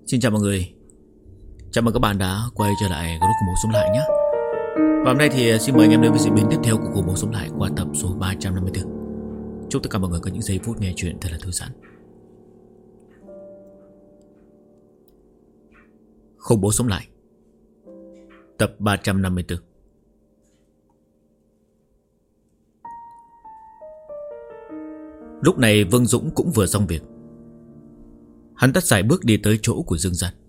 Xin chào mọi người. Chào mừng các bạn đã quay trở lại group Cổ Mộ Sống Lại nhé. Và hôm nay thì xin mời anh em đến với diễn biến tiếp theo của Cổ Mộ Sống Lại qua tập số 354. Chúc tất cả mọi người có những giây phút nghe chuyện thật là thư giãn. Khủng bố sống lại, tập 354. Lúc này Vương Dũng cũng vừa xong việc. Hắn tất sải bước đi tới chỗ của Dương Gian.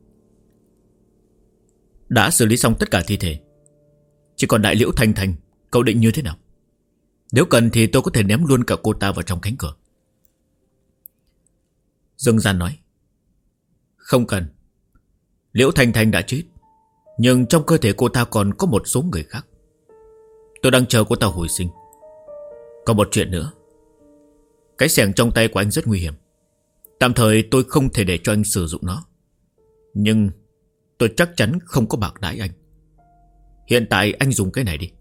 Đã xử lý xong tất cả thi thể, chỉ còn đại liễu Thanh Thanh. Cậu định như thế nào? Nếu cần thì tôi có thể ném luôn cả cô ta vào trong cánh cửa. Dương Gian nói. Không cần. Liễu Thanh Thanh đã chết, nhưng trong cơ thể cô ta còn có một số người khác. Tôi đang chờ cô ta hồi sinh. Còn một chuyện nữa. Cái xẻng trong tay của anh rất nguy hiểm. Tạm thời tôi không thể để cho anh sử dụng nó, nhưng tôi chắc chắn không có bạc đãi anh. Hiện tại anh dùng cái này đi.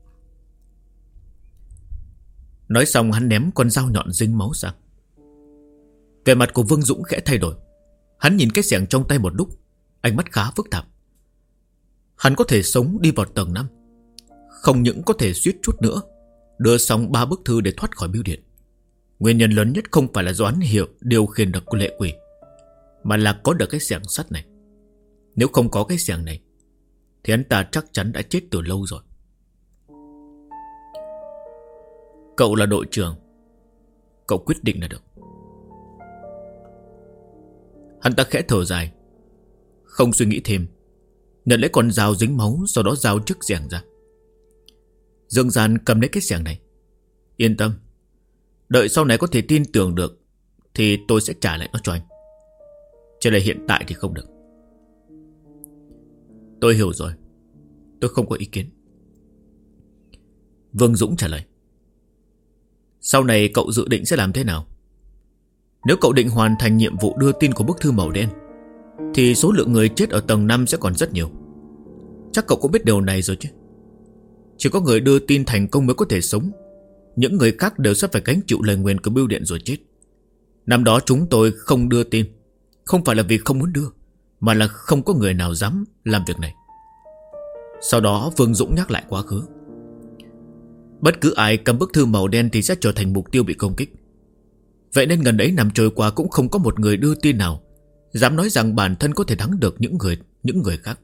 Nói xong hắn ném con dao nhọn dính máu sang. Vẻ mặt của Vương Dũng khẽ thay đổi. Hắn nhìn cái xẻng trong tay một lúc, ánh mắt khá phức tạp. Hắn có thể sống đi vào tầng 5, không những có thể suýt chút nữa đưa xong 3 bức thư để thoát khỏi bưu điện. Nguyên nhân lớn nhất không phải là do hắn hiểu điều khiển được của lệ quỷ, mà là có được cái xẻng sắt này. Nếu không có cái xẻng này thì hắn ta chắc chắn đã chết từ lâu rồi. Cậu là đội trưởng, cậu quyết định là được. Hắn ta khẽ thở dài, không suy nghĩ thêm, nhận lấy con dao dính máu, sau đó giao chiếc xẻng ra. Dương Gian cầm lấy cái xẻng này. Yên tâm, đợi sau này có thể tin tưởng được thì tôi sẽ trả lại nó cho anh. Chỉ là hiện tại thì không được. Tôi hiểu rồi, tôi không có ý kiến. Vương Dũng trả lời. Sau này cậu dự định sẽ làm thế nào? Nếu cậu định hoàn thành nhiệm vụ đưa tin của bức thư màu đen thì số lượng người chết ở tầng 5 sẽ còn rất nhiều. Chắc cậu cũng biết điều này rồi chứ. Chỉ có người đưa tin thành công mới có thể sống. Những người khác đều sẽ phải gánh chịu lời nguyền của bưu điện rồi chết. Năm đó chúng tôi không đưa tin, không phải là vì không muốn đưa, mà là không có người nào dám làm việc này. Sau đó Vương Dũng nhắc lại quá khứ. Bất cứ ai cầm bức thư màu đen thì sẽ trở thành mục tiêu bị công kích. Vậy nên gần ấy năm trôi qua cũng không có một người đưa tin nào dám nói rằng bản thân có thể thắng được những người khác.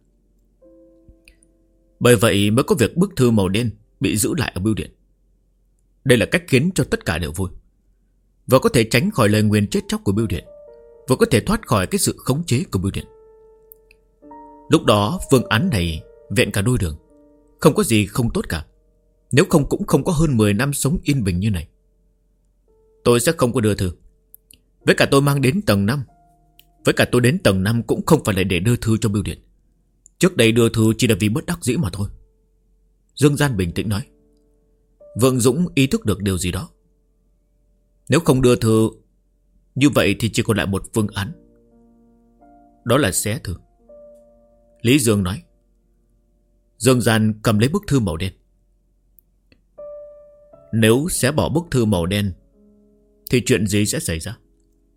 Bởi vậy mới có việc bức thư màu đen bị giữ lại ở bưu điện. Đây là cách khiến cho tất cả đều vui, vừa có thể tránh khỏi lời nguyền chết chóc của bưu điện, vừa có thể thoát khỏi cái sự khống chế của bưu điện. Lúc đó phương án này vẹn cả đôi đường, không có gì không tốt cả. Nếu không cũng không có hơn 10 năm sống yên bình như này. Tôi sẽ không có đưa thư. Với cả tôi mang đến tầng 5. Với cả tôi đến tầng 5 cũng không phải là để đưa thư cho bưu điện. Trước đây đưa thư chỉ là vì bất đắc dĩ mà thôi. Dương Gian bình tĩnh nói. Vương Dũng ý thức được điều gì đó. Nếu không đưa thư, như vậy thì chỉ còn lại một phương án, đó là xé thư. Lý Dương nói. Dương Gian cầm lấy bức thư màu đen. Nếu xé bỏ bức thư màu đen thì chuyện gì sẽ xảy ra?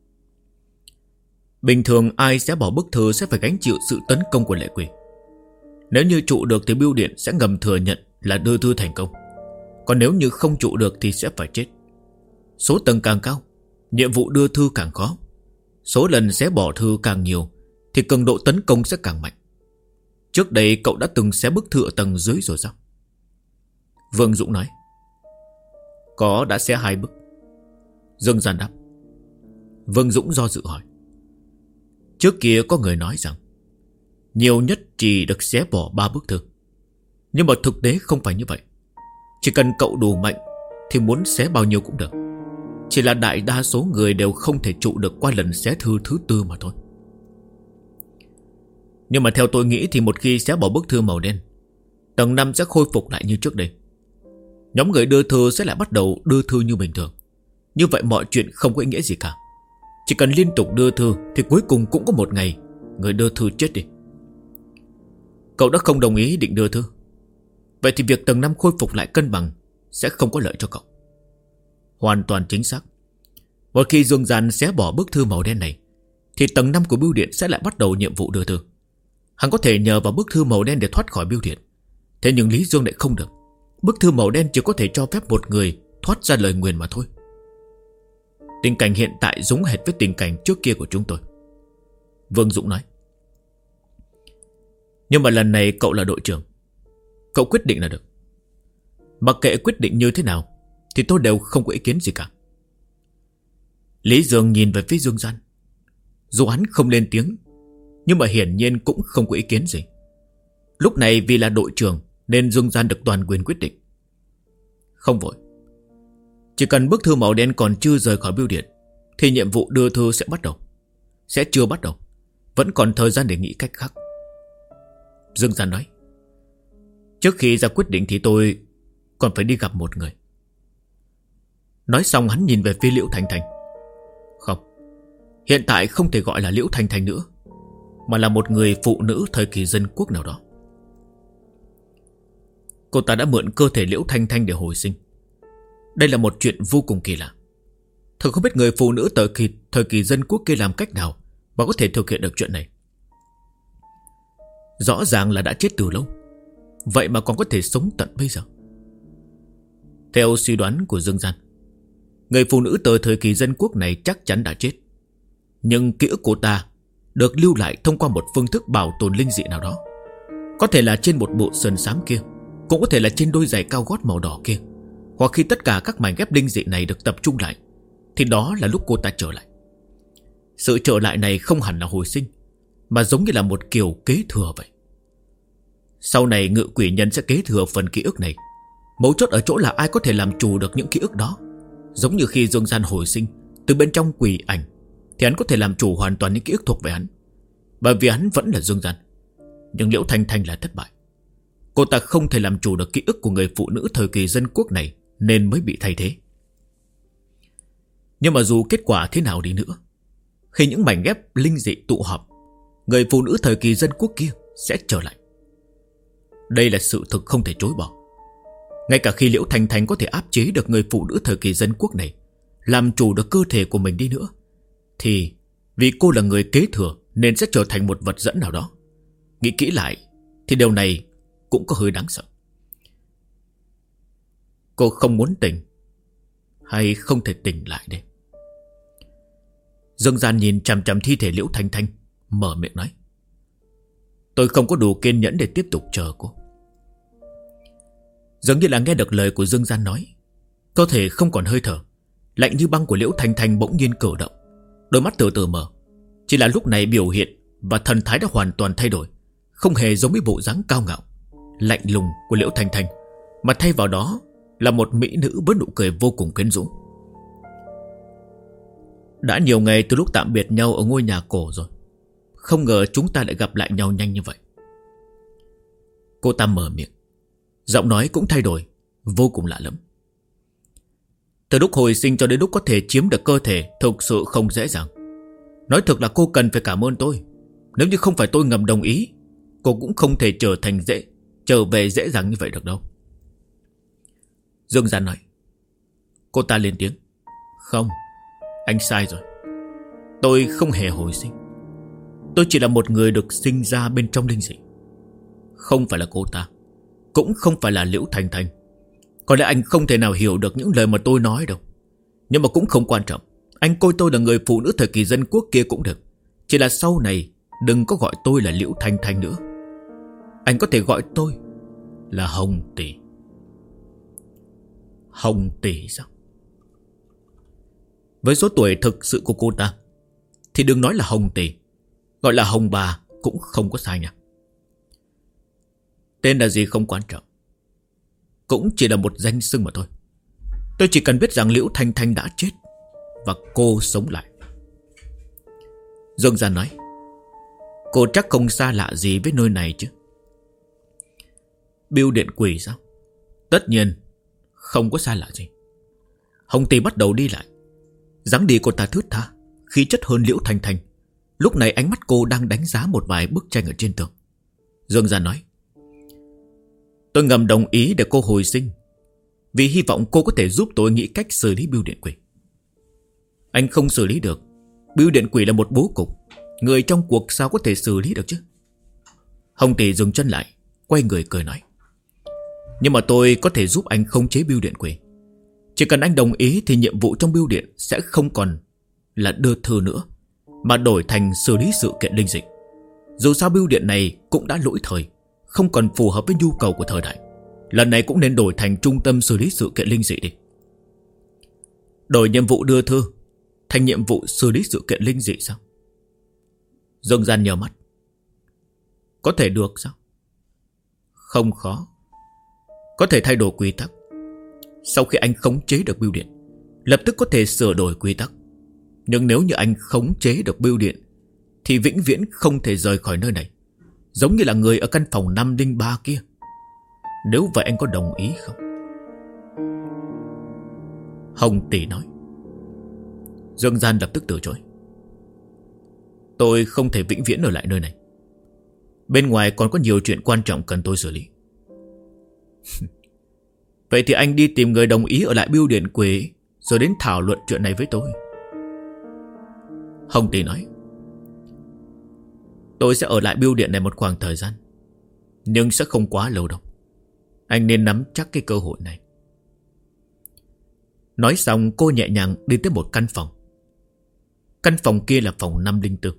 Bình thường ai xé bỏ bức thư sẽ phải gánh chịu sự tấn công của lệ quỷ. Nếu như trụ được thì bưu điện sẽ ngầm thừa nhận là đưa thư thành công. Còn nếu như không trụ được thì sẽ phải chết. Số tầng càng cao, nhiệm vụ đưa thư càng khó. Số lần xé bỏ thư càng nhiều thì cường độ tấn công sẽ càng mạnh. Trước đây cậu đã từng xé bức thư ở tầng dưới rồi sao? Vương Dũng nói. Có, đã xé 2 bức. Dương Gian đáp. Vương Dũng do dự hỏi. Trước kia có người nói rằng nhiều nhất chỉ được xé bỏ 3 bức thư. Nhưng mà thực tế không phải như vậy. Chỉ cần cậu đủ mạnh thì muốn xé bao nhiêu cũng được. Chỉ là đại đa số người đều không thể trụ được qua lần xé thư thứ 4 mà thôi. Nhưng mà theo tôi nghĩ thì một khi xé bỏ bức thư màu đen, tầng 5 sẽ khôi phục lại như trước đây. Nhóm người đưa thư sẽ lại bắt đầu đưa thư như bình thường. Như vậy mọi chuyện không có ý nghĩa gì cả. Chỉ cần liên tục đưa thư thì cuối cùng cũng có một ngày người đưa thư chết đi. Cậu đã không đồng ý định đưa thư. Vậy thì việc tầng 5 khôi phục lại cân bằng sẽ không có lợi cho cậu. Hoàn toàn chính xác. Một khi Dương Gian xé bỏ bức thư màu đen này thì tầng 5 của bưu điện sẽ lại bắt đầu nhiệm vụ đưa thư. Hắn có thể nhờ vào bức thư màu đen để thoát khỏi bưu điện. Thế nhưng Lý Dương lại không được. Bức thư màu đen chỉ có thể cho phép một người thoát ra lời nguyền mà thôi. Tình cảnh hiện tại giống hệt với tình cảnh trước kia của chúng tôi, Vương Dũng nói. Nhưng mà lần này cậu là đội trưởng, cậu quyết định là được. Mặc kệ quyết định như thế nào thì tôi đều không có ý kiến gì cả. Lý Dương nhìn về phía Dương Gian. Dù hắn không lên tiếng, nhưng mà hiển nhiên cũng không có ý kiến gì. Lúc này vì là đội trưởng nên Dương Gian được toàn quyền quyết định. Không vội, chỉ cần bức thư màu đen còn chưa rời khỏi bưu điện thì nhiệm vụ đưa thư sẽ bắt đầu. Sẽ chưa bắt đầu, vẫn còn thời gian để nghĩ cách khác. Dương Gian nói. Trước khi ra quyết định thì tôi còn phải đi gặp một người. Nói xong hắn nhìn về phía Liễu Thanh Thanh. Không, hiện tại không thể gọi là Liễu Thanh Thanh nữa, mà là một người phụ nữ thời kỳ dân quốc nào đó. Cô ta đã mượn cơ thể Liễu Thanh Thanh để hồi sinh. Đây là một chuyện vô cùng kỳ lạ. Thật không biết người phụ nữ thời kỳ dân quốc kia làm cách nào mà có thể thực hiện được chuyện này. Rõ ràng là đã chết từ lâu, vậy mà còn có thể sống tận bây giờ. Theo suy đoán của Dương Gian, người phụ nữ từ thời kỳ dân quốc này chắc chắn đã chết. Nhưng ký ức của ta được lưu lại thông qua một phương thức bảo tồn linh dị nào đó. Có thể là trên một bộ sườn xám kia, cũng có thể là trên đôi giày cao gót màu đỏ kia. Hoặc khi tất cả các mảnh ghép linh dị này được tập trung lại, thì đó là lúc cô ta trở lại. Sự trở lại này không hẳn là hồi sinh, mà giống như là một kiểu kế thừa vậy. Sau này ngự quỷ nhân sẽ kế thừa phần ký ức này. Mấu chốt ở chỗ là ai có thể làm chủ được những ký ức đó. Giống như khi Dương Gian hồi sinh từ bên trong quỷ ảnh, thì hắn có thể làm chủ hoàn toàn những ký ức thuộc về hắn, bởi vì hắn vẫn là Dương Gian. Nhưng Liễu Thanh Thanh là thất bại. Cô ta không thể làm chủ được ký ức của người phụ nữ thời kỳ dân quốc này, nên mới bị thay thế. Nhưng mà dù kết quả thế nào đi nữa, khi những mảnh ghép linh dị tụ họp, người phụ nữ thời kỳ dân quốc kia sẽ trở lại. Đây là sự thực không thể chối bỏ. Ngay cả khi Liễu Thanh Thanh có thể áp chế được người phụ nữ thời kỳ dân quốc này, làm chủ được cơ thể của mình đi nữa, thì vì cô là người kế thừa nên sẽ trở thành một vật dẫn nào đó. Nghĩ kỹ lại thì điều này cũng có hơi đáng sợ. Cô không muốn tỉnh, hay không thể tỉnh lại đây? Dương Gian nhìn chằm chằm thi thể Liễu Thanh Thanh, mở miệng nói. Tôi không có đủ kiên nhẫn để tiếp tục chờ cô. Dường như là nghe được lời của Dương Gian nói, cơ thể không còn hơi thở, lạnh như băng của Liễu Thanh Thanh bỗng nhiên cử động, đôi mắt từ từ mở. Chỉ là lúc này biểu hiện và thần thái đã hoàn toàn thay đổi, không hề giống với bộ dáng cao ngạo, lạnh lùng của Liễu Thanh Thanh, mà thay vào đó là một mỹ nữ với nụ cười vô cùng quyến rũ. Đã nhiều ngày từ lúc tạm biệt nhau ở ngôi nhà cổ rồi, không ngờ chúng ta lại gặp lại nhau nhanh như vậy. Cô ta mở miệng, giọng nói cũng thay đổi, vô cùng lạ lẫm. Từ lúc hồi sinh cho đến lúc có thể chiếm được cơ thể thực sự không dễ dàng. Nói thật là cô cần phải cảm ơn tôi. Nếu như không phải tôi ngầm đồng ý, cô cũng không thể trở về dễ dàng như vậy được đâu. Dương Gian nói. Cô ta lên tiếng. Không, anh sai rồi. Tôi không hề hồi sinh. Tôi chỉ là một người được sinh ra bên trong linh dị. Không phải là cô ta, cũng không phải là Liễu Thanh Thanh. Có lẽ anh không thể nào hiểu được những lời mà tôi nói đâu. Nhưng mà cũng không quan trọng. Anh coi tôi là người phụ nữ thời kỳ dân quốc kia cũng được. Chỉ là sau này đừng có gọi tôi là Liễu Thanh Thanh nữa. Anh có thể gọi tôi là Hồng Tỷ. Hồng Tỷ sao? Với số tuổi thực sự của cô ta thì đừng nói là Hồng Tỷ, gọi là Hồng Bà cũng không có sai nha. Tên là gì không quan trọng, cũng chỉ là một danh xưng mà thôi. Tôi chỉ cần biết rằng Liễu Thanh Thanh đã chết và cô sống lại. Dương Gian nói. Cô chắc không xa lạ gì với nơi này chứ? Bưu điện quỷ sao? Tất nhiên không có xa lạ gì. Hồng Tỷ bắt đầu đi lại. Dáng đi cô ta thướt tha, khí chất hơn Liễu Thanh Thanh. Lúc này ánh mắt cô đang đánh giá một vài bức tranh ở trên tường. Dương Gian nói. Tôi ngầm đồng ý để cô hồi sinh, vì hy vọng cô có thể giúp tôi nghĩ cách xử lý bưu điện quỷ. Anh không xử lý được. Bưu điện quỷ là một bố cục, Người trong cuộc sao có thể xử lý được chứ? Hồng Tỷ dừng chân lại, quay người cười nói: Nhưng mà tôi có thể giúp anh khống chế bưu điện quỷ. Chỉ cần anh đồng ý thì nhiệm vụ trong bưu điện sẽ không còn là đưa thư nữa, mà đổi thành xử lý sự kiện linh dị. Dù sao bưu điện này cũng đã lỗi thời, không còn phù hợp với nhu cầu của thời đại. Lần này cũng nên đổi thành trung tâm xử lý sự kiện linh dị đi. Đổi nhiệm vụ đưa thư thành nhiệm vụ xử lý sự kiện linh dị sao? Dương Gian nhờ mắt. Có thể được sao? Không khó. Có thể thay đổi quy tắc. Sau khi anh khống chế được bưu điện, lập tức có thể sửa đổi quy tắc. Nhưng nếu như anh khống chế được bưu điện thì vĩnh viễn không thể rời khỏi nơi này, giống như là người ở căn phòng 503 kia. Nếu vậy anh có đồng ý không? Hồng Tỷ nói. Dương Gian lập tức từ chối. Tôi không thể vĩnh viễn ở lại nơi này. Bên ngoài còn có nhiều chuyện quan trọng cần tôi xử lý. Vậy thì anh đi tìm người đồng ý ở lại bưu điện quỷ, rồi đến thảo luận chuyện này với tôi. Hồng Tỷ nói. Tôi sẽ ở lại bưu điện này một khoảng thời gian, nhưng sẽ không quá lâu đâu. Anh nên nắm chắc cái cơ hội này. Nói xong cô nhẹ nhàng đi tới một căn phòng. Căn phòng kia là phòng 504.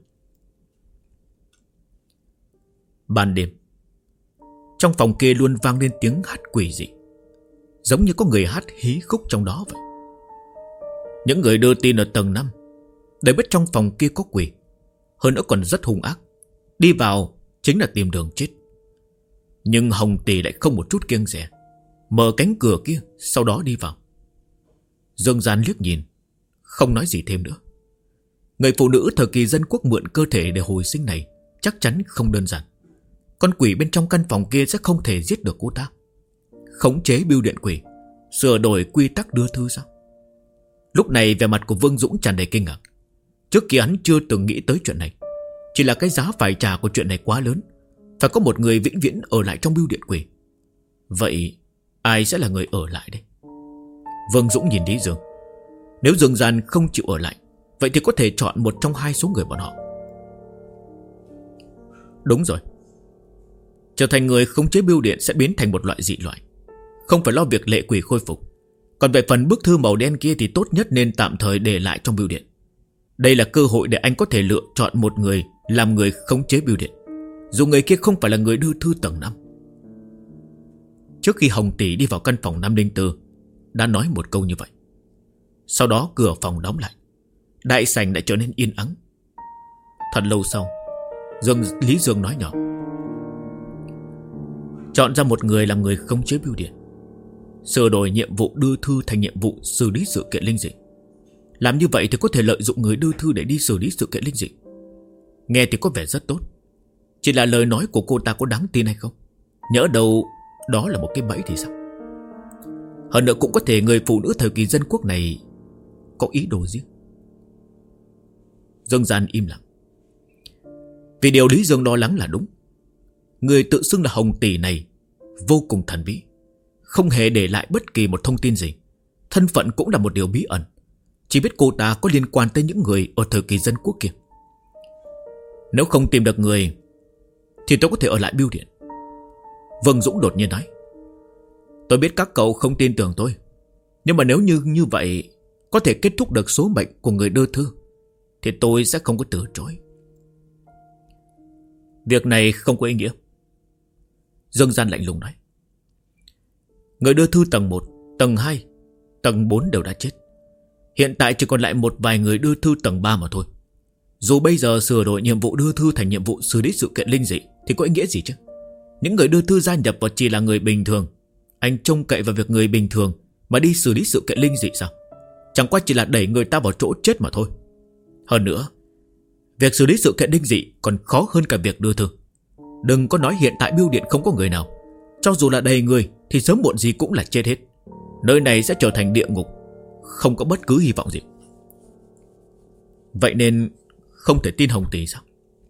Ban đêm, trong phòng kia luôn vang lên tiếng hát quỷ dị, giống như có người hát hí khúc trong đó vậy. Những người đưa tin ở tầng 5 đều biết trong phòng kia có quỷ, hơn nữa còn rất hung ác. Đi vào chính là tìm đường chết. Nhưng Hồng Tỷ lại không một chút kiêng dè, mở cánh cửa kia, sau đó đi vào. Dương Gian liếc nhìn, không nói gì thêm nữa. Người phụ nữ thời kỳ dân quốc mượn cơ thể để hồi sinh này chắc chắn không đơn giản. Con quỷ bên trong căn phòng kia sẽ không thể giết được cô ta. Khống chế bưu điện quỷ, sửa đổi quy tắc đưa thư sao? Lúc này vẻ mặt của Vương Dũng tràn đầy kinh ngạc. Trước kia hắn chưa từng nghĩ tới chuyện này. Chỉ là cái giá phải trả của chuyện này quá lớn, phải có một người vĩnh viễn ở lại trong bưu điện quỷ. Vậy ai sẽ là người ở lại đây? Vương Dũng nhìn Lý Dương. Nếu Dương Gian không chịu ở lại, vậy thì có thể chọn một trong hai số người bọn họ. Đúng rồi, trở thành người khống chế bưu điện sẽ biến thành một loại dị loại, không phải lo việc lệ quỷ khôi phục. Còn về phần bức thư màu đen kia thì tốt nhất nên tạm thời để lại trong bưu điện. Đây là cơ hội để anh có thể lựa chọn một người làm người khống chế bưu điện, dù người kia không phải là người đưa thư tầng 5. Trước khi Hồng Tỷ đi vào căn phòng 504 đã nói một câu như vậy. Sau đó cửa phòng đóng lại, đại sảnh lại trở nên yên ắng. Thật lâu sau, Lý Dương nói nhỏ. Chọn ra một người làm người khống chế bưu điện, sửa đổi nhiệm vụ đưa thư thành nhiệm vụ xử lý sự kiện linh dị. Làm như vậy thì có thể lợi dụng người đưa thư để đi xử lý sự kiện linh dị. Nghe thì có vẻ rất tốt, chỉ là lời nói của cô ta có đáng tin hay không? Nhỡ đâu đó là một cái bẫy thì sao? Hơn nữa cũng có thể người phụ nữ thời kỳ dân quốc này có ý đồ riêng. Dương Gian im lặng. Vì điều Lý Dương lo lắng là đúng. Người tự xưng là Hồng Tỷ này vô cùng thần bí, không hề để lại bất kỳ một thông tin gì. Thân phận cũng là một điều bí ẩn, chỉ biết cô ta có liên quan tới những người ở thời kỳ dân quốc kia. Nếu không tìm được người thì tôi có thể ở lại bưu điện. Vương Dũng đột nhiên nói. Tôi biết các cậu không tin tưởng tôi, nhưng mà nếu như vậy có thể kết thúc được số mệnh của người đưa thư thì tôi sẽ không có từ chối. Việc này không có ý nghĩa, Dương Gian lạnh lùng nói. Người đưa thư tầng 1, tầng 2, tầng 4 đều đã chết. Hiện tại chỉ còn lại một vài người đưa thư tầng 3 mà thôi. Dù bây giờ sửa đổi nhiệm vụ đưa thư thành nhiệm vụ xử lý sự kiện linh dị thì có ý nghĩa gì chứ? Những người đưa thư gia nhập vào chỉ là người bình thường. Anh trông cậy vào việc người bình thường mà đi xử lý sự kiện linh dị sao? Chẳng qua chỉ là đẩy người ta vào chỗ chết mà thôi. Hơn nữa, việc xử lý sự kiện linh dị còn khó hơn cả việc đưa thư. Đừng có nói hiện tại bưu điện không có người nào. Cho dù là đầy người thì sớm muộn gì cũng là chết hết. Nơi này sẽ trở thành địa ngục, không có bất cứ hy vọng gì. Vậy nên không thể tin Hồng Tỷ sao?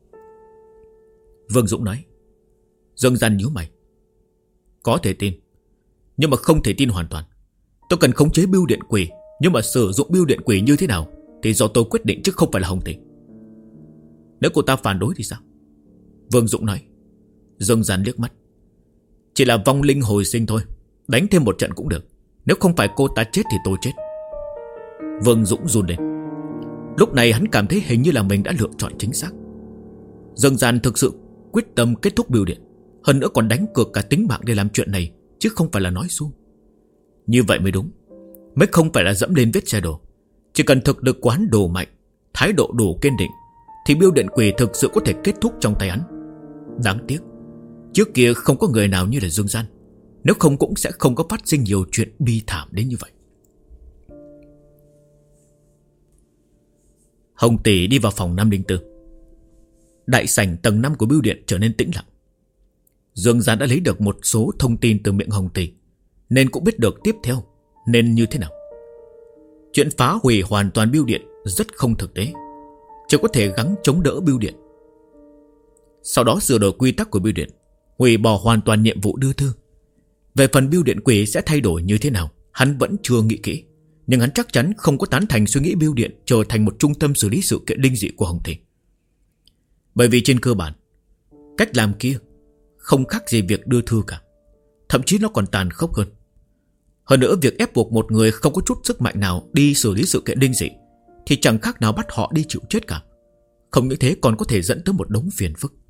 Vương Dũng nói. Dương Gian nhíu mày. Có thể tin, nhưng mà không thể tin hoàn toàn. Tôi cần khống chế bưu điện quỷ, nhưng mà sử dụng bưu điện quỷ như thế nào thì do tôi quyết định chứ không phải là Hồng Tỷ. Nếu cô ta phản đối thì sao? Vương Dũng nói. Dương Gian liếc mắt. Chỉ là vong linh hồi sinh thôi, đánh thêm một trận cũng được. Nếu không phải cô ta chết thì tôi chết. Vương Dũng run lên. Lúc này hắn cảm thấy hình như là mình đã lựa chọn chính xác. Dương Gian thực sự quyết tâm kết thúc bưu điện, hơn nữa còn đánh cược cả tính mạng để làm chuyện này, chứ không phải là nói suông. Như vậy mới đúng, mới không phải là dẫm lên vết xe đổ. Chỉ cần thực lực của hắn đủ mạnh, thái độ đủ kiên định, thì bưu điện quỷ thực sự có thể kết thúc trong tay hắn. Đáng tiếc trước kia không có người nào như là Dương Gian, nếu không cũng sẽ không có phát sinh nhiều chuyện bi thảm đến như vậy. Hồng Tỷ đi vào phòng 504. Đại sảnh tầng 5 của bưu điện trở nên tĩnh lặng. Dương Gian đã lấy được một số thông tin từ miệng Hồng Tỷ, nên cũng biết được tiếp theo nên như thế nào. Chuyện phá hủy hoàn toàn bưu điện rất không thực tế, chỉ có thể gắng chống đỡ bưu điện. Sau đó sửa đổi quy tắc của bưu điện, hủy bỏ hoàn toàn nhiệm vụ đưa thư. Về phần bưu điện quỷ sẽ thay đổi như thế nào, hắn vẫn chưa nghĩ kỹ, nhưng hắn chắc chắn không có tán thành suy nghĩ bưu điện trở thành một trung tâm xử lý sự kiện linh dị của Hồng Thị. Bởi vì trên cơ bản, cách làm kia không khác gì việc đưa thư cả, thậm chí nó còn tàn khốc hơn. Hơn nữa, việc ép buộc một người không có chút sức mạnh nào đi xử lý sự kiện linh dị thì chẳng khác nào bắt họ đi chịu chết cả. Không những thế còn có thể dẫn tới một đống phiền phức.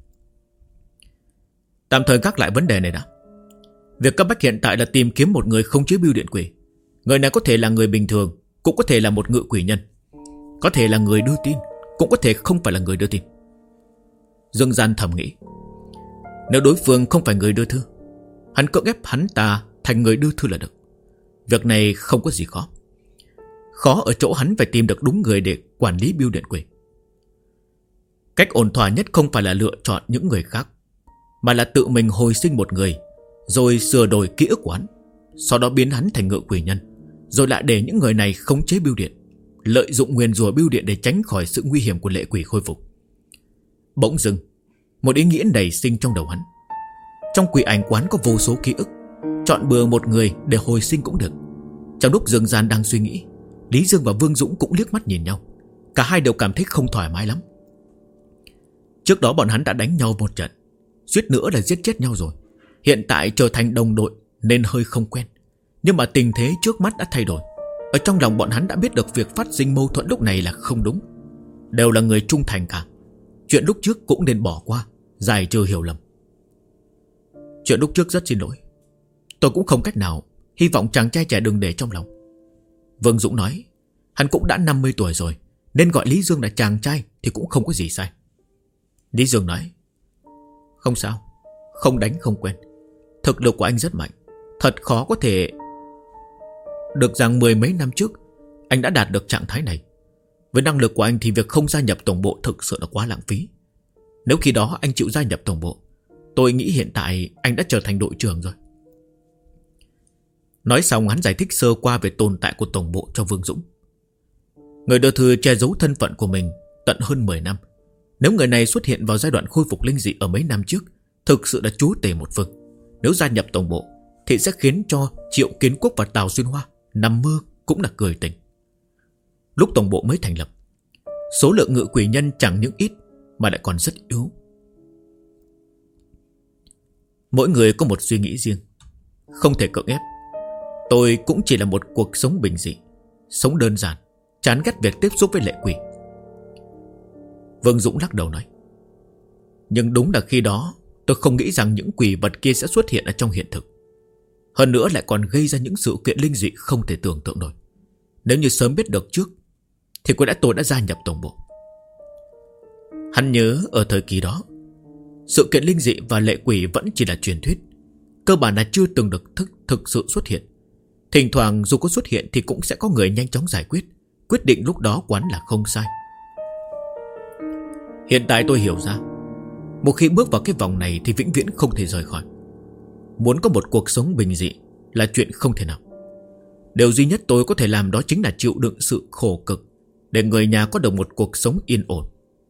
Tạm thời gác lại vấn đề này đã. Việc cấp bách hiện tại là tìm kiếm một người khống chế bưu điện quỷ. Người này có thể là người bình thường, cũng có thể là một ngự quỷ nhân, có thể là người đưa tin, cũng có thể không phải là người đưa tin. Dương Gian thầm nghĩ, nếu đối phương không phải người đưa thư, hắn cưỡng ép hắn ta thành người đưa thư là được. Việc này không có gì khó. Khó ở chỗ hắn phải tìm được đúng người để quản lý bưu điện quỷ. Cách ổn thỏa nhất không phải là lựa chọn những người khác, mà là tự mình hồi sinh một người, rồi sửa đổi ký ức của hắn, sau đó biến hắn thành ngự quỷ nhân, rồi lại để những người này khống chế bưu điện, lợi dụng nguyền rủa bưu điện để tránh khỏi sự nguy hiểm của lệ quỷ khôi phục. Bỗng dưng một ý nghĩa nảy sinh trong đầu hắn. Trong quỷ ảnh quán có vô số ký ức, chọn bừa một người để hồi sinh cũng được. Trong lúc Dương Gian đang suy nghĩ, Lý Dương và Vương Dũng cũng liếc mắt nhìn nhau. Cả hai đều cảm thấy không thoải mái lắm. Trước đó bọn hắn đã đánh nhau một trận, suýt nữa là giết chết nhau rồi. Hiện tại trở thành đồng đội nên hơi không quen. Nhưng mà tình thế trước mắt đã thay đổi. Ở trong lòng bọn hắn đã biết được việc phát sinh mâu thuẫn lúc này là không đúng. Đều là người trung thành cả. Chuyện lúc trước cũng nên bỏ qua, giải trừ hiểu lầm. Chuyện lúc trước rất xin lỗi, tôi cũng không cách nào. Hy vọng chàng trai trẻ đừng để trong lòng. Vương Dũng nói, hắn cũng đã 50 tuổi rồi, nên gọi Lý Dương là chàng trai thì cũng không có gì sai. Lý Dương nói, không sao, không đánh không quen. Thực lực của anh rất mạnh, thật khó có thể được rằng 10 mấy năm trước anh đã đạt được trạng thái này. Với năng lực của anh thì việc không gia nhập tổng bộ thực sự là quá lãng phí. Nếu khi đó anh chịu gia nhập tổng bộ, tôi nghĩ hiện tại anh đã trở thành đội trưởng rồi. Nói xong hắn giải thích sơ qua về tồn tại của tổng bộ cho Vương Dũng. Người đưa thư che giấu thân phận của mình tận hơn 10 năm. Nếu người này xuất hiện vào giai đoạn khôi phục linh dị ở mấy năm trước, thực sự là chúa tể một phương. Nếu gia nhập tổng bộ thì sẽ khiến cho Triệu Kiến Quốc và Tào Xuyên Hoa nằm mơ cũng là cười tỉnh. Lúc tổng bộ mới thành lập, số lượng ngự quỷ nhân chẳng những ít mà lại còn rất yếu. Mỗi người có một suy nghĩ riêng, không thể cưỡng ép. Tôi cũng chỉ là một cuộc sống bình dị, sống đơn giản, chán ghét việc tiếp xúc với lệ quỷ. Vương Dũng lắc đầu nói, nhưng đúng là khi đó tôi không nghĩ rằng những quỷ vật kia sẽ xuất hiện ở trong hiện thực. Hơn nữa lại còn gây ra những sự kiện linh dị không thể tưởng tượng nổi. Nếu như sớm biết được trước thì có lẽ tôi đã gia nhập tổng bộ. Hắn nhớ ở thời kỳ đó, sự kiện linh dị và lệ quỷ vẫn chỉ là truyền thuyết, cơ bản là chưa từng được thực sự xuất hiện. Thỉnh thoảng dù có xuất hiện thì cũng sẽ có người nhanh chóng giải quyết, quyết định lúc đó quán là không sai. Hiện tại tôi hiểu ra, một khi bước vào cái vòng này thì vĩnh viễn không thể rời khỏi. Muốn có một cuộc sống bình dị là chuyện không thể nào. Điều duy nhất tôi có thể làm đó chính là chịu đựng sự khổ cực, để người nhà có được một cuộc sống yên ổn.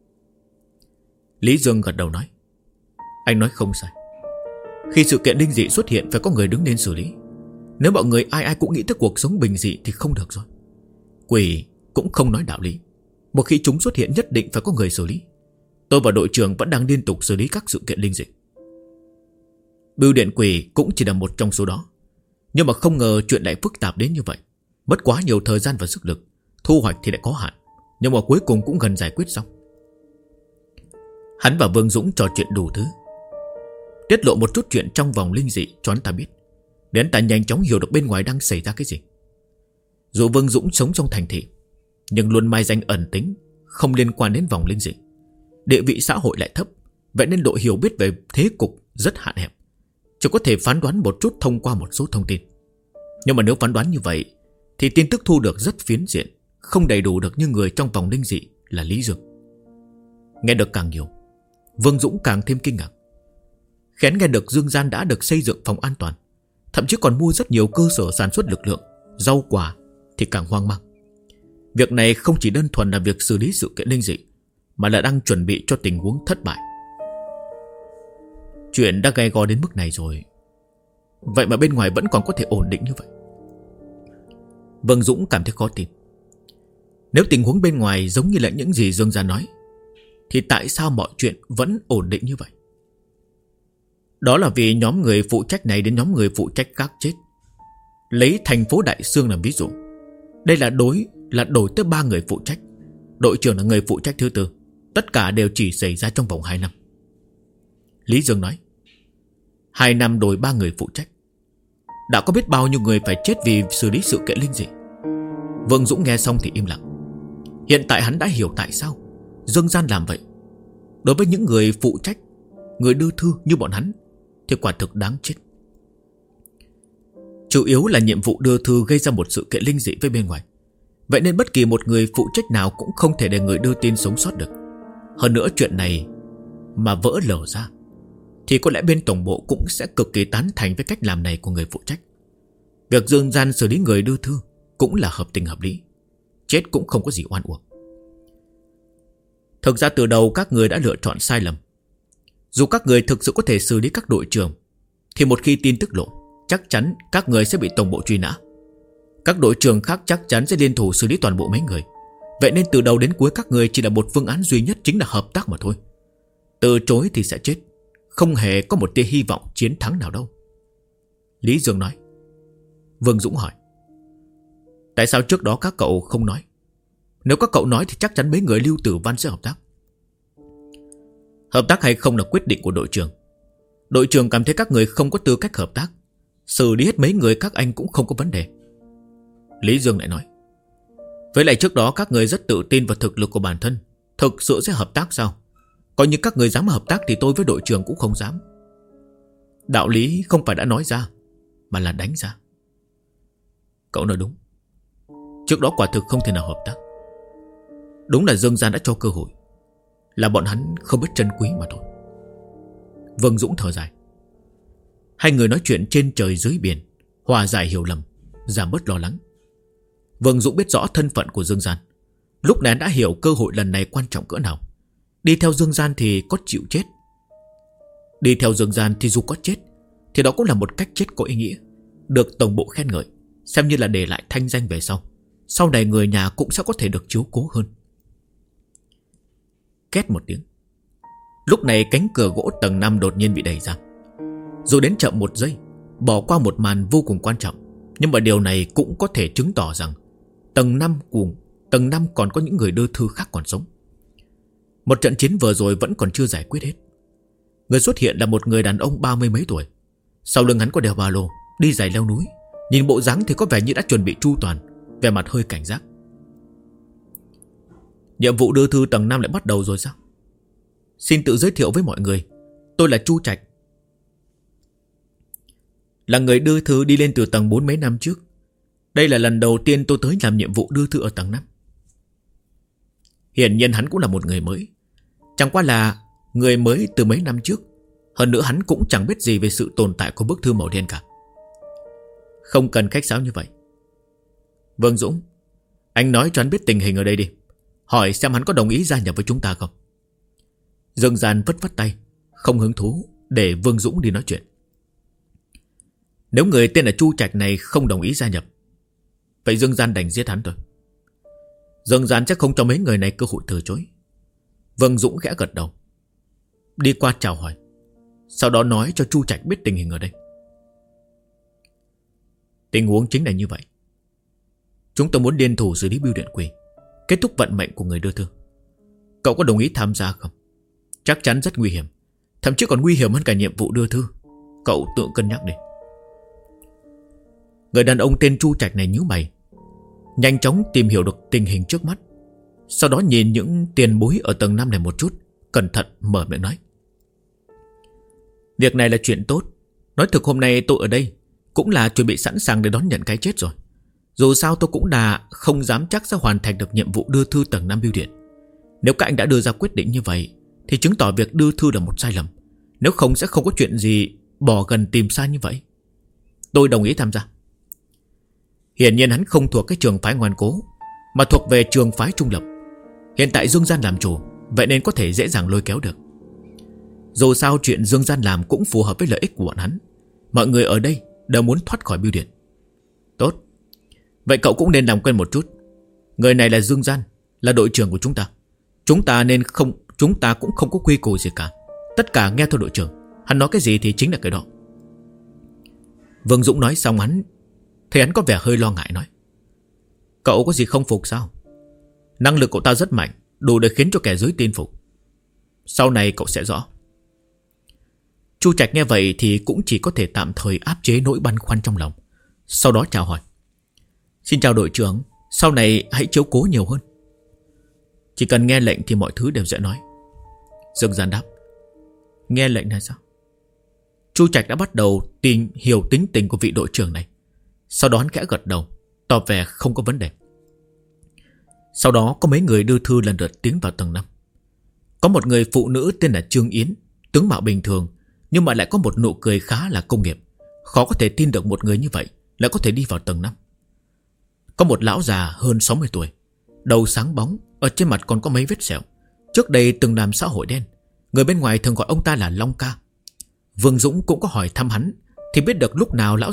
Lý Dương gật đầu nói, anh nói không sai. Khi sự kiện linh dị xuất hiện phải có người đứng lên xử lý. Nếu mọi người ai ai cũng nghĩ tới cuộc sống bình dị thì không được rồi. Quỷ cũng không nói đạo lý, một khi chúng xuất hiện nhất định phải có người xử lý. Tôi và đội trưởng vẫn đang liên tục xử lý các sự kiện linh dị. Bưu điện quỷ cũng chỉ là một trong số đó. Nhưng mà không ngờ chuyện lại phức tạp đến như vậy. Mất quá nhiều thời gian và sức lực. Thu hoạch thì lại có hạn. Nhưng mà cuối cùng cũng gần giải quyết xong. Hắn và Vương Dũng trò chuyện đủ thứ, tiết lộ một chút chuyện trong vòng linh dị cho hắn ta biết, để hắn ta nhanh chóng hiểu được bên ngoài đang xảy ra cái gì. Dù Vương Dũng sống trong thành thị, nhưng luôn mai danh ẩn tính, không liên quan đến vòng linh dị. Địa vị xã hội lại thấp, vậy nên độ hiểu biết về thế cục rất hạn hẹp, chỉ có thể phán đoán một chút thông qua một số thông tin. Nhưng mà nếu phán đoán như vậy thì tin tức thu được rất phiến diện, không đầy đủ được như người trong vòng linh dị là Lý Dương. Nghe được càng nhiều, Vương Dũng càng thêm kinh ngạc. Khén nghe được Dương Gian đã được xây dựng phòng an toàn, thậm chí còn mua rất nhiều cơ sở sản xuất lực lượng, rau quả, thì càng hoang mang. Việc này không chỉ đơn thuần là việc xử lý sự kiện linh dị, mà là đang chuẩn bị cho tình huống thất bại. Chuyện đã gay go đến mức này rồi, vậy mà bên ngoài vẫn còn có thể ổn định như vậy. Vương Dũng cảm thấy khó tin. Nếu tình huống bên ngoài giống như là những gì Dương Gian nói, thì tại sao mọi chuyện vẫn ổn định như vậy? Đó là vì nhóm người phụ trách này đến nhóm người phụ trách khác chết. Lấy thành phố Đại Sương làm ví dụ, đây là đổi tới 3 người phụ trách. Đội trưởng là người phụ trách thứ tư. Tất cả đều chỉ xảy ra trong vòng 2 năm. Lý Dương nói, 2 năm đổi 3 người phụ trách, đã có biết bao nhiêu người phải chết vì xử lý sự kiện linh dị. Vương Dũng nghe xong thì im lặng. Hiện tại hắn đã hiểu tại sao Dương Gian làm vậy. Đối với những người phụ trách, người đưa thư như bọn hắn, thì quả thực đáng chết. Chủ yếu là nhiệm vụ đưa thư gây ra một sự kiện linh dị với bên ngoài, vậy nên bất kỳ một người phụ trách nào cũng không thể để người đưa tin sống sót được. Hơn nữa chuyện này mà vỡ lở ra, thì có lẽ bên tổng bộ cũng sẽ cực kỳ tán thành với cách làm này của người phụ trách. Việc Dương Gian xử lý người đưa thư cũng là hợp tình hợp lý, chết cũng không có gì oan uổng. Thực ra từ đầu các người đã lựa chọn sai lầm. Dù các người thực sự có thể xử lý các đội trưởng, thì một khi tin tức lộ, chắc chắn các người sẽ bị tổng bộ truy nã. Các đội trưởng khác chắc chắn sẽ liên thủ xử lý toàn bộ mấy người. Vậy nên từ đầu đến cuối các người chỉ là một phương án duy nhất, chính là hợp tác mà thôi. Từ chối thì sẽ chết, không hề có một tia hy vọng chiến thắng nào đâu. Lý Dương nói. Vương Dũng hỏi, tại sao trước đó các cậu không nói? Nếu các cậu nói thì chắc chắn mấy người Lưu Tử Văn sẽ hợp tác. Hợp tác hay không là quyết định của đội trưởng. Đội trưởng cảm thấy các người không có tư cách hợp tác, xử lý hết mấy người các anh cũng không có vấn đề. Lý Dương lại nói, với lại trước đó các người rất tự tin vào thực lực của bản thân, thực sự sẽ hợp tác sao? Coi như các người dám hợp tác thì tôi với đội trưởng cũng không dám. Đạo lý không phải đã nói ra, mà là đánh ra. Cậu nói đúng, trước đó quả thực không thể nào hợp tác. Đúng là Dương Gian đã cho cơ hội, là bọn hắn không biết trân quý mà thôi. Vương Dũng thở dài. Hai người nói chuyện trên trời dưới biển, hòa giải hiểu lầm, giảm bớt lo lắng. Vương Dũng biết rõ thân phận của Dương Gian, lúc này đã hiểu cơ hội lần này quan trọng cỡ nào. Đi theo Dương Gian thì có chịu chết. Đi theo Dương Gian thì dù có chết, thì đó cũng là một cách chết có ý nghĩa, được tổng bộ khen ngợi, xem như là để lại thanh danh về sau. Sau này người nhà cũng sẽ có thể được chiếu cố hơn. Két một tiếng, lúc này cánh cửa gỗ tầng 5 đột nhiên bị đẩy ra. Dù đến chậm 1 giây, bỏ qua một màn vô cùng quan trọng, nhưng mà điều này cũng có thể chứng tỏ rằng tầng 5 còn có những người đưa thư khác còn sống. Một trận chiến vừa rồi vẫn còn chưa giải quyết hết. Người xuất hiện là một người đàn ông 30 mấy tuổi. Sau lưng hắn có đeo ba lô, đi giày leo núi. Nhìn bộ dáng thì có vẻ như đã chuẩn bị chu toàn, vẻ mặt hơi cảnh giác. Nhiệm vụ đưa thư tầng 5 lại bắt đầu rồi sao? Xin tự giới thiệu với mọi người, tôi là Chu Trạch, là người đưa thư đi lên từ tầng 4 mấy năm trước. Đây là lần đầu tiên tôi tới làm nhiệm vụ đưa thư ở tầng 5. Hiển nhiên hắn cũng là một người mới, chẳng qua là người mới từ mấy năm trước. Hơn nữa hắn cũng chẳng biết gì về sự tồn tại của bức thư màu đen cả. Không cần khách sáo như vậy. Vương Dũng, anh nói cho hắn biết tình hình ở đây đi, hỏi xem hắn có đồng ý gia nhập với chúng ta không. Dương Gian vất vất tay, không hứng thú để Vương Dũng đi nói chuyện. Nếu người tên là Chu Trạch này không đồng ý gia nhập, vậy Dương Gian đành giết hắn thôi. Dương Gian chắc không cho mấy người này cơ hội từ chối. Vương Dũng khẽ gật đầu. đi qua chào hỏi, sau đó nói cho Chu Trạch biết tình hình ở đây. Tình huống chính là như vậy. Chúng tôi muốn liên thủ xử lý bưu điện quỷ, kết thúc vận mệnh của người đưa thư. Cậu có đồng ý tham gia không? Chắc chắn rất nguy hiểm, thậm chí còn nguy hiểm hơn cả nhiệm vụ đưa thư. Cậu tự cân nhắc đi. Người đàn ông tên Chu Trạch này nhíu mày, nhanh chóng tìm hiểu được tình hình trước mắt, sau đó nhìn những tiền bối ở tầng 5 này một chút, cẩn thận mở miệng nói. Việc này là chuyện tốt. Nói thực hôm nay tôi ở đây cũng là chuẩn bị sẵn sàng để đón nhận cái chết rồi. Dù sao tôi cũng đã không dám chắc sẽ hoàn thành được nhiệm vụ đưa thư tầng 5 bưu điện. Nếu các anh đã đưa ra quyết định như vậy thì chứng tỏ việc đưa thư là một sai lầm. Nếu không sẽ không có chuyện gì bỏ gần tìm xa như vậy. Tôi đồng ý tham gia. Hiển nhiên hắn không thuộc cái trường phái ngoan cố, mà thuộc về trường phái trung lập. Hiện tại Dương Gian làm chủ, vậy nên có thể dễ dàng lôi kéo được. Dù sao chuyện Dương Gian làm cũng phù hợp với lợi ích của bọn hắn. Mọi người ở đây đều muốn thoát khỏi bưu điện. Tốt. Vậy cậu cũng nên làm quen một chút. Người này là Dương Gian, là đội trưởng của chúng ta. Chúng ta cũng không có quy củ gì cả. Tất cả nghe theo đội trưởng. Hắn nói cái gì thì chính là cái đó. Vương Dũng nói xong thấy hắn có vẻ hơi lo ngại nói. Cậu có gì không phục sao? Năng lực của ta rất mạnh, đủ để khiến cho kẻ dưới tin phục. Sau này cậu sẽ rõ. Chu Trạch nghe vậy thì cũng chỉ có thể tạm thời áp chế nỗi băn khoăn trong lòng. Sau đó chào hỏi. Xin chào đội trưởng, sau này hãy chiếu cố nhiều hơn. Chỉ cần nghe lệnh thì mọi thứ đều dễ nói. Dương Gian đáp. Nghe lệnh là sao? Chu Trạch đã bắt đầu tìm hiểu tính tình của vị đội trưởng này. Sau đó hắn khẽ gật đầu, tỏ vẻ không có vấn đề. Sau đó có mấy người đưa thư lần lượt tiến vào tầng 5. Có một người phụ nữ tên là Trương Yến, tướng mạo bình thường nhưng mà lại có một nụ cười khá là công nghiệp. Khó có thể tin được một người như vậy lại có thể đi vào tầng 5. Có một lão già hơn 60 tuổi, đầu sáng bóng, ở trên mặt còn có mấy vết sẹo. Trước đây từng làm xã hội đen. Người bên ngoài thường gọi ông ta là Long Ca. Vương Dũng cũng có hỏi thăm hắn, thì biết được lúc lão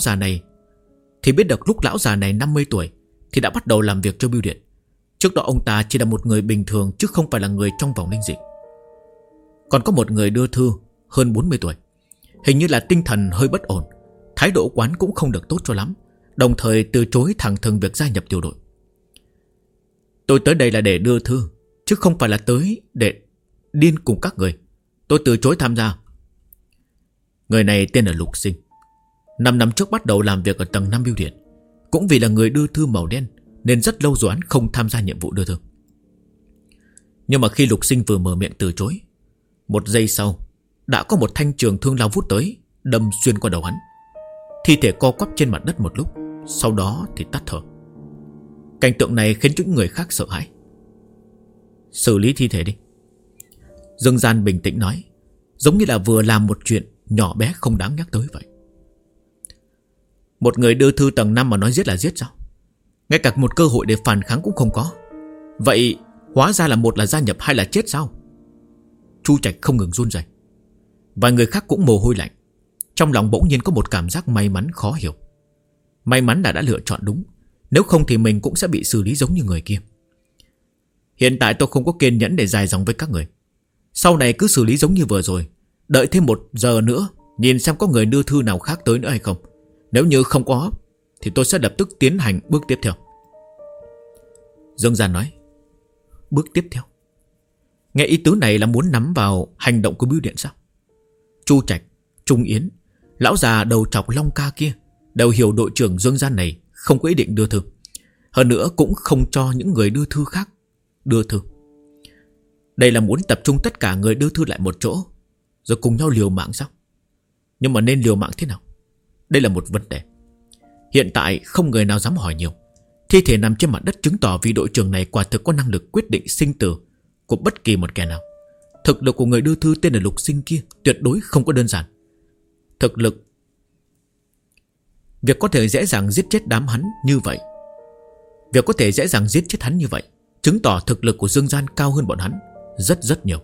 già này 50 tuổi thì đã bắt đầu làm việc cho bưu điện. Trước đó ông ta chỉ là một người bình thường chứ không phải là người trong vòng linh dị. Còn có một người đưa thư hơn 40 tuổi, hình như là tinh thần hơi bất ổn, thái độ quán cũng không được tốt cho lắm, đồng thời từ chối thẳng thừng việc gia nhập tiểu đội. Tôi tới đây là để đưa thư, chứ không phải là tới để điên cùng các người. Tôi từ chối tham gia. Người này tên là Lục Sinh. 5 năm trước bắt đầu làm việc ở tầng 5 bưu điện. Cũng vì là người đưa thư màu đen nên rất lâu rồi hắn không tham gia nhiệm vụ đưa thư. Nhưng mà khi Lục Sinh vừa mở miệng từ chối, một giây sau đã có một thanh trường thương lao vút tới, đâm xuyên qua đầu hắn. Thi thể co quắp trên mặt đất một lúc, sau đó thì tắt thở. Cảnh tượng này khiến những người khác sợ hãi. Xử lý thi thể đi. Dương Gian bình tĩnh nói, giống như là vừa làm một chuyện nhỏ bé không đáng nhắc tới vậy. Một người đưa thư tầng 5 mà nói giết là giết sao? Ngay cả một cơ hội để phản kháng cũng không có. Vậy hóa ra là một là gia nhập hai là chết sao? Chu Trạch không ngừng run rẩy. Vài người khác cũng mồ hôi lạnh. Trong lòng bỗng nhiên có một cảm giác may mắn khó hiểu. May mắn là đã lựa chọn đúng, nếu không thì mình cũng sẽ bị xử lý giống như người kia. Hiện tại tôi không có kiên nhẫn để dài dòng với các người. Sau này cứ xử lý giống như vừa rồi. Đợi thêm 1 giờ nữa, nhìn xem có người đưa thư nào khác tới nữa hay không. Nếu như không có thì tôi sẽ lập tức tiến hành bước tiếp theo. Dương Gian nói. Bước tiếp theo? Nghe ý tứ này là muốn nắm vào hành động của bưu điện sao? Chu Trạch, Trung Yến, lão già đầu trọc Long Ca kia đều hiểu đội trưởng Dương Gian này không có ý định đưa thư. Hơn nữa cũng không cho những người đưa thư khác đưa thư. Đây là muốn tập trung tất cả người đưa thư lại một chỗ, rồi cùng nhau liều mạng sao? Nhưng mà nên liều mạng thế nào? Đây là một vấn đề. Hiện tại không người nào dám hỏi nhiều. Thi thể nằm trên mặt đất chứng tỏ vị đội trưởng này quả thực có năng lực quyết định sinh tử của bất kỳ một kẻ nào. Thực lực của người đưa thư tên là Lục Sinh kia tuyệt đối không có đơn giản. Thực lực, việc có thể dễ dàng giết chết đám hắn như vậy, việc có thể dễ dàng giết chết hắn như vậy chứng tỏ thực lực của Dương Gian cao hơn bọn hắn rất nhiều.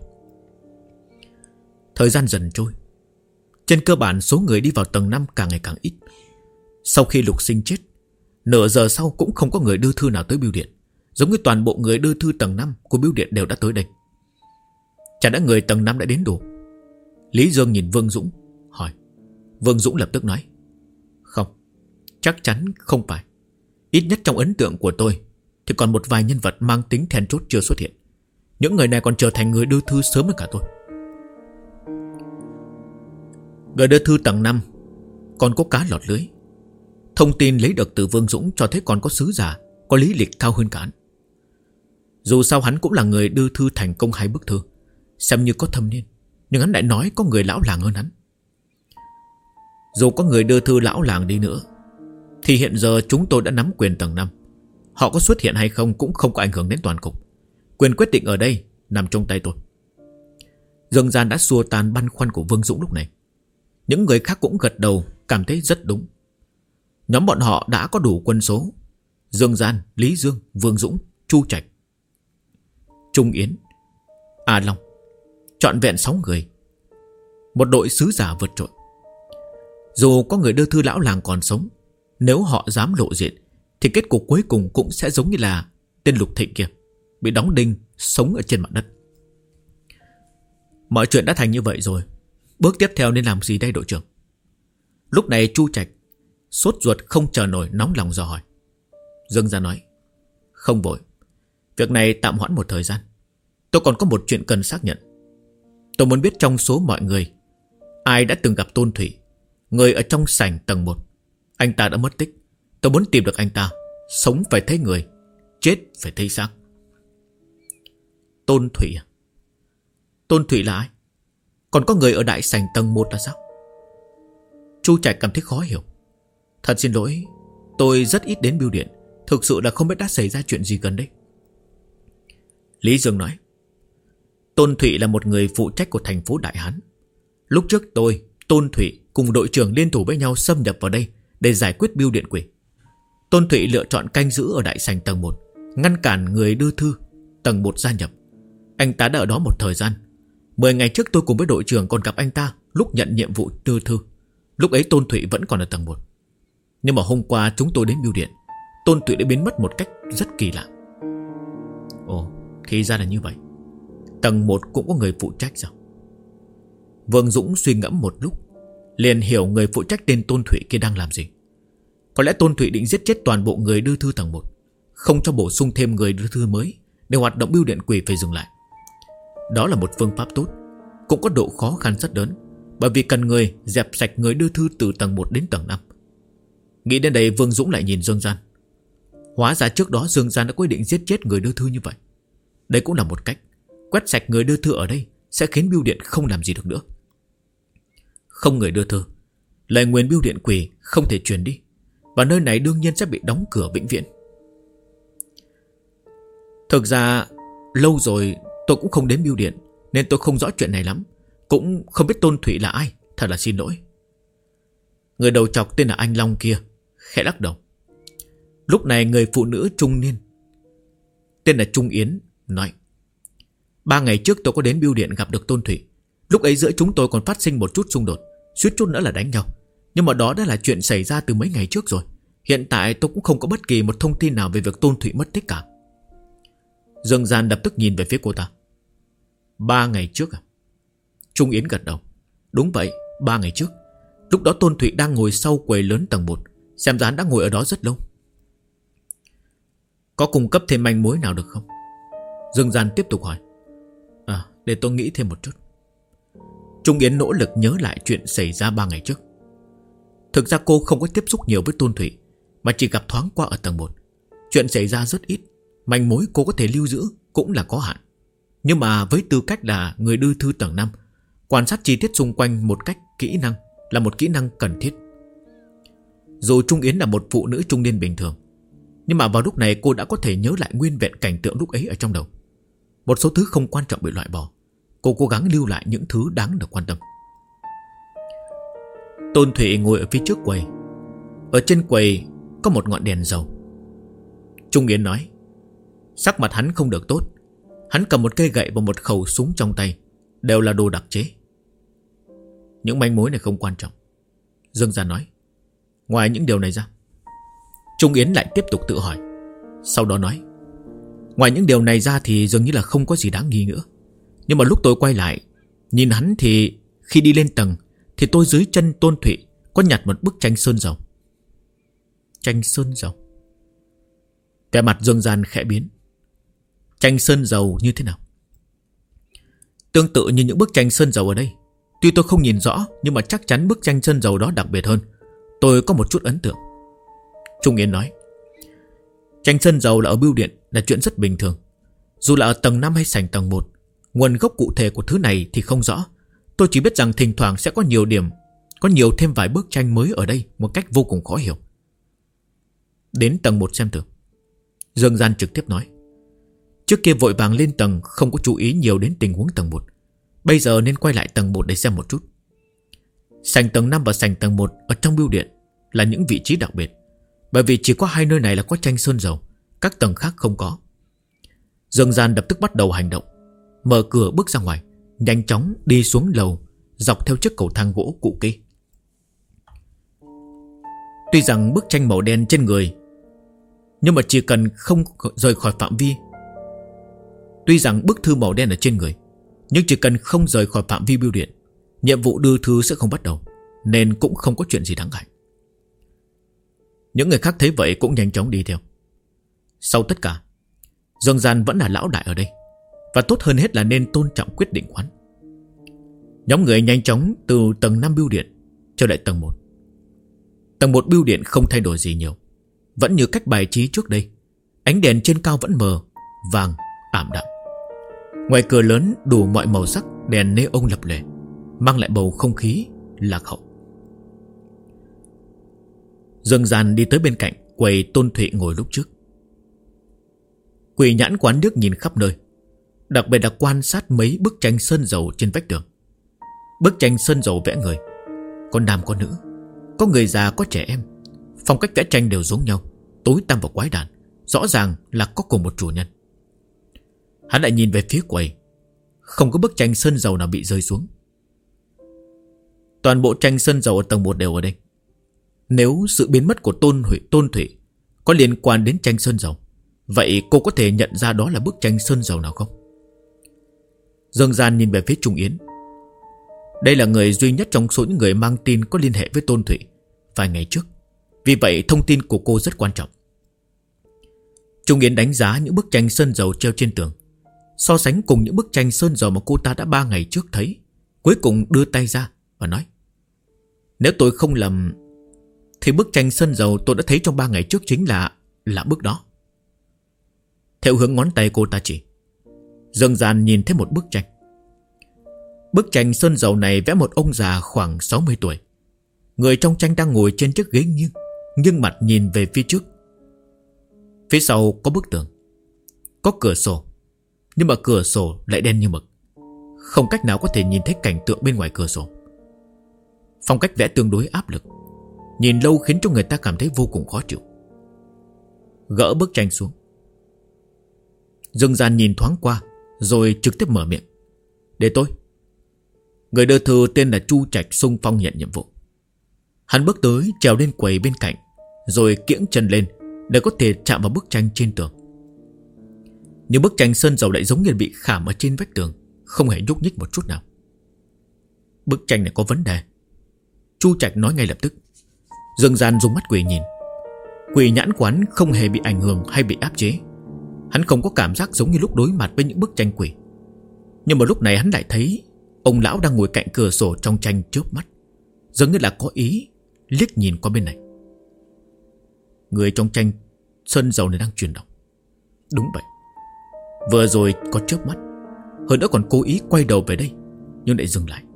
Thời gian dần trôi. Trên cơ bản số người đi vào tầng 5 càng ngày càng ít. Sau khi Lục Sinh chết, nửa giờ sau cũng không có người đưa thư nào tới bưu điện. Giống như toàn bộ người đưa thư tầng 5 của bưu điện đều đã tới đây. Chả đã người tầng 5 đã đến đủ. Lý Dương nhìn Vương Dũng hỏi. Vương Dũng lập tức nói: Không, chắc chắn không phải. Ít nhất trong ấn tượng của tôi thì còn một vài nhân vật mang tính then chốt chưa xuất hiện. Những người này còn trở thành người đưa thư sớm hơn cả tôi. Người đưa thư tầng 5 còn có cá lọt lưới. Thông tin lấy được từ Vương Dũng cho thấy còn có sứ giả có lý lịch cao hơn cả hắn. Dù sao hắn cũng là người đưa thư thành công 2 bức thư, xem như có thâm niên, nhưng hắn lại nói có người lão làng hơn hắn. Dù có người đưa thư lão làng đi nữa thì hiện giờ chúng tôi đã nắm quyền tầng 5. Họ có xuất hiện hay không cũng không có ảnh hưởng đến toàn cục. Quyền quyết định ở đây nằm trong tay tôi. Dương Gian đã xua tan băn khoăn của Vương Dũng lúc này. Những người khác cũng gật đầu, cảm thấy rất đúng. Nhóm bọn họ đã có đủ quân số: Dương Gian, Lý Dương, Vương Dũng, Chu Trạch, Trung Yến, A Long, trọn vẹn 6 người. Một đội sứ giả vượt trội. Dù có người đưa thư lão làng còn sống, nếu họ dám lộ diện thì kết cục cuối cùng cũng sẽ giống như là tên Lục Thịnh kia, bị đóng đinh sống ở trên mặt đất. Mọi chuyện đã thành như vậy rồi, bước tiếp theo nên làm gì đây đội trưởng? Lúc này Chu Trạch sốt ruột không chờ nổi, nóng lòng dò hỏi. Dương Gia nói: Không vội, việc này tạm hoãn một thời gian. Tôi còn có một chuyện cần xác nhận. Tôi muốn biết trong số mọi người ai đã từng gặp Tôn Thủy, người ở trong sảnh tầng 1. Anh ta đã mất tích. Tôi muốn tìm được anh ta. Sống phải thấy người, chết phải thấy xác. Tôn Thủy à? Tôn Thủy là ai? Còn có người ở đại sảnh tầng 1 là sao? Chu Trạch cảm thấy khó hiểu. Thật xin lỗi, tôi rất ít đến bưu điện, thực sự là không biết đã xảy ra chuyện gì gần đây. Lý Dương nói: Tôn Thủy là một người phụ trách của thành phố Đại Hán. Lúc trước tôi, Tôn Thủy cùng đội trưởng liên thủ với nhau xâm nhập vào đây để giải quyết bưu điện quỷ. Tôn Thủy lựa chọn canh giữ ở đại sảnh tầng 1, ngăn cản người đưa thư tầng 1 gia nhập. Anh ta đã ở đó một thời gian. 10 ngày trước tôi cùng với đội trưởng còn gặp anh ta lúc nhận nhiệm vụ đưa thư. Lúc ấy Tôn Thủy vẫn còn ở tầng 1. Nhưng mà hôm qua chúng tôi đến bưu điện, Tôn Thủy đã biến mất một cách rất kỳ lạ. Ồ, thì ra là như vậy. Tầng 1 cũng có người phụ trách sao? Vương Dũng suy ngẫm một lúc, liền hiểu người phụ trách tên Tôn Thủy kia đang làm gì. Có lẽ Tôn Thủy định giết chết toàn bộ người đưa thư tầng 1, không cho bổ sung thêm người đưa thư mới, để hoạt động bưu điện quỷ phải dừng lại. Đó là một phương pháp tốt, cũng có độ khó khăn rất lớn, bởi vì cần người dẹp sạch người đưa thư từ tầng 1 đến tầng 5. Nghĩ đến đây, Vương Dũng lại nhìn Dương Gian. Hóa ra trước đó Dương Gian đã quyết định giết chết người đưa thư như vậy. Đây cũng là một cách. Quét sạch người đưa thư ở đây sẽ khiến bưu điện không làm gì được nữa. Không người đưa thư, lời nguyền bưu điện quỷ không thể truyền đi, và nơi này đương nhiên sẽ bị đóng cửa vĩnh viễn. Thực ra lâu rồi tôi cũng không đến bưu điện, nên tôi không rõ chuyện này lắm, cũng không biết Tôn Thủy là ai. Thật là xin lỗi. Người đầu chọc tên là anh Long kia khẽ lắc đầu. Lúc này người phụ nữ trung niên tên là Trung Yến nói: 3 ngày trước tôi có đến bưu điện gặp được Tôn Thủy. Lúc ấy giữa chúng tôi còn phát sinh một chút xung đột, suýt chút nữa là đánh nhau. Nhưng mà đó đã là chuyện xảy ra từ mấy ngày trước rồi. Hiện tại tôi cũng không có bất kỳ một thông tin nào về việc Tôn Thủy mất tích cả. Dương Gian lập tức nhìn về phía cô ta. 3 ngày trước à? Trung Yến gật đầu. Đúng vậy, 3 ngày trước. Lúc đó Tôn Thủy đang ngồi sau quầy lớn tầng 1. Xem ra hắn đã ngồi ở đó rất lâu. Có cung cấp thêm manh mối nào được không? Dương Gian tiếp tục hỏi. Để tôi nghĩ thêm một chút. Trung Yến nỗ lực nhớ lại chuyện xảy ra 3 ngày trước. Thực ra cô không có tiếp xúc nhiều với Tôn Thủy, mà chỉ gặp thoáng qua ở tầng 1. Chuyện xảy ra rất ít, manh mối cô có thể lưu giữ cũng là có hạn. Nhưng mà với tư cách là người đưa thư tầng 5, quan sát chi tiết xung quanh một cách kỹ năng là một kỹ năng cần thiết. Dù Trung Yến là một phụ nữ trung niên bình thường, nhưng mà vào lúc này cô đã có thể nhớ lại nguyên vẹn cảnh tượng lúc ấy ở trong đầu. Một số thứ không quan trọng bị loại bỏ. Cô cố gắng lưu lại những thứ đáng được quan tâm. Tôn Thủy ngồi ở phía trước quầy. Ở trên quầy có một ngọn đèn dầu. Trung Yến nói: sắc mặt hắn không được tốt. Hắn cầm một cây gậy và một khẩu súng trong tay, đều là đồ đặc chế. Những manh mối này không quan trọng, Dương Gia nói. Ngoài những điều này ra. Trung Yến lại tiếp tục tự hỏi. Sau đó nói: ngoài những điều này ra thì dường như là không có gì đáng nghi nữa. Nhưng mà lúc tôi quay lại nhìn hắn thì khi đi lên tầng thì tôi dưới chân Tôn Thụy có nhặt một bức tranh sơn dầu. Tranh sơn dầu? Vẻ mặt Dương Gian khẽ biến. Tranh sơn dầu như thế nào? Tương tự như những bức tranh sơn dầu ở đây. Tuy tôi không nhìn rõ, nhưng mà chắc chắn bức tranh sơn dầu đó đặc biệt hơn. Tôi có một chút ấn tượng. Trung Yến nói. Tranh sơn dầu là ở bưu điện là chuyện rất bình thường. Dù là ở tầng 5 hay sảnh tầng 1, nguồn gốc cụ thể của thứ này thì không rõ. Tôi chỉ biết rằng thỉnh thoảng sẽ có nhiều điểm, có nhiều thêm vài bức tranh mới ở đây một cách vô cùng khó hiểu. Đến tầng 1 xem thử. Dương Gian trực tiếp nói. Trước kia vội vàng lên tầng, không có chú ý nhiều đến tình huống tầng 1. Bây giờ nên quay lại tầng 1 để xem một chút. Sảnh tầng 5 và sảnh tầng 1 ở trong bưu điện là những vị trí đặc biệt, bởi vì chỉ có hai nơi này là có tranh sơn dầu, các tầng khác không có. Dương Gian lập tức bắt đầu hành động, mở cửa bước ra ngoài, nhanh chóng đi xuống lầu, dọc theo chiếc cầu thang gỗ cũ kỹ. Tuy rằng bức tranh màu đen trên người, nhưng mà chỉ cần không rời khỏi phạm vi. Tuy rằng bức thư màu đen ở trên người, nhưng chỉ cần không rời khỏi phạm vi bưu điện, nhiệm vụ đưa thư sẽ không bắt đầu, nên cũng không có chuyện gì đáng ngại. Những người khác thấy vậy cũng nhanh chóng đi theo. Sau tất cả, Dương Gian vẫn là lão đại ở đây, và tốt hơn hết là nên tôn trọng quyết định của hắn. Nhóm người nhanh chóng từ tầng 5 bưu điện trở lại tầng 1. Tầng 1 bưu điện không thay đổi gì nhiều, vẫn như cách bài trí trước đây. Ánh đèn trên cao vẫn mờ, vàng, ảm đạm. Ngoài cửa lớn đủ mọi màu sắc đèn neon lập lòe, mang lại bầu không khí lạc hậu. Dương Gian đi tới bên cạnh quầy Tôn Thụy ngồi lúc trước. Quỷ nhãn quán nước nhìn khắp nơi, đặc biệt là quan sát mấy bức tranh sơn dầu trên vách tường. Bức tranh sơn dầu vẽ người, có nam có nữ, có người già có trẻ em. Phong cách vẽ tranh đều giống nhau, tối tăm và quái đản, rõ ràng là có cùng một chủ nhân. Hắn lại nhìn về phía quầy, không có bức tranh sơn dầu nào bị rơi xuống. Toàn bộ tranh sơn dầu ở tầng 1 đều ở đây. Nếu sự biến mất của Tôn Thụy có liên quan đến tranh sơn dầu, vậy cô có thể nhận ra đó là bức tranh sơn dầu nào không? Dương Gian nhìn về phía Trung Yến. Đây là người duy nhất trong số những người mang tin có liên hệ với Tôn Thụy vài ngày trước, vì vậy thông tin của cô rất quan trọng. Trung Yến đánh giá những bức tranh sơn dầu treo trên tường, so sánh cùng những bức tranh sơn dầu mà cô ta đã 3 ngày trước thấy, cuối cùng đưa tay ra và nói. Nếu tôi không lầm thì bức tranh sơn dầu tôi đã thấy trong 3 ngày trước chính là bức đó. Theo hướng ngón tay cô ta chỉ, Dương Gian nhìn thấy một bức tranh. Bức tranh sơn dầu này vẽ một ông già khoảng 60 tuổi. Người trong tranh đang ngồi trên chiếc ghế nghiêng, nhưng mặt nhìn về phía trước. Phía sau có bức tường, có cửa sổ, nhưng mà cửa sổ lại đen như mực, không cách nào có thể nhìn thấy cảnh tượng bên ngoài cửa sổ. Phong cách vẽ tương đối áp lực, nhìn lâu khiến cho người ta cảm thấy vô cùng khó chịu. Gỡ bức tranh xuống, Dương Gian nhìn thoáng qua rồi trực tiếp mở miệng. Để tôi. Người đưa thư tên là Chu Trạch xung phong nhận nhiệm vụ. Hắn bước tới trèo lên quầy bên cạnh, rồi kiễng chân lên để có thể chạm vào bức tranh trên tường. Nhưng bức tranh sơn dầu lại giống như bị khảm ở trên vách tường, không hề nhúc nhích một chút nào. Bức tranh này có vấn đề, Chu Trạch nói ngay lập tức. Dương Gian dùng mắt quỷ nhìn. Quỷ nhãn quán không hề bị ảnh hưởng hay bị áp chế. Hắn không có cảm giác giống như lúc đối mặt với những bức tranh quỷ. Nhưng mà lúc này hắn lại thấy ông lão đang ngồi cạnh cửa sổ trong tranh chớp mắt, giống như là có ý liếc nhìn qua bên này. Người trong tranh sơn dầu này đang chuyển động. Đúng vậy, vừa rồi có chớp mắt, hơn nữa còn cố ý quay đầu về đây, nhưng lại dừng lại.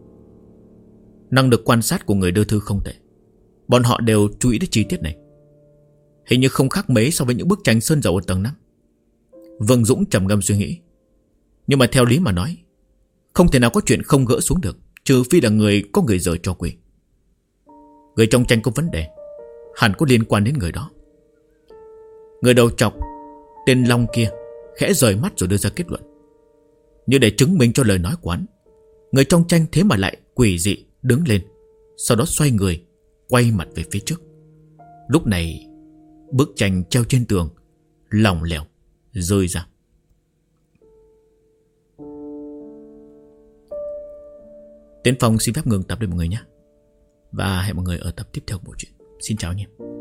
Năng lực quan sát của người đưa thư không tệ. Bọn họ đều chú ý đến chi tiết này. Hình như không khác mấy so với những bức tranh sơn dầu ở tầng 5. Vương Dũng trầm ngâm suy nghĩ. Nhưng mà theo lý mà nói, không thể nào có chuyện không gỡ xuống được, trừ phi là có người giở trò quỷ. Người trong tranh có vấn đề, hẳn có liên quan đến người đó. Người đầu trọc tên Long kia khẽ rời mắt rồi đưa ra kết luận. Như để chứng minh cho lời nói của hắn, người trong tranh thế mà lại quỷ dị đứng lên, sau đó xoay người, quay mặt về phía trước. Lúc này bức tranh treo trên tường lỏng lẻo rơi ra. Tiến Phong xin phép ngừng tập đây mọi người nhé. Và hẹn mọi người ở tập tiếp theo của bộ truyện. Xin chào anh em.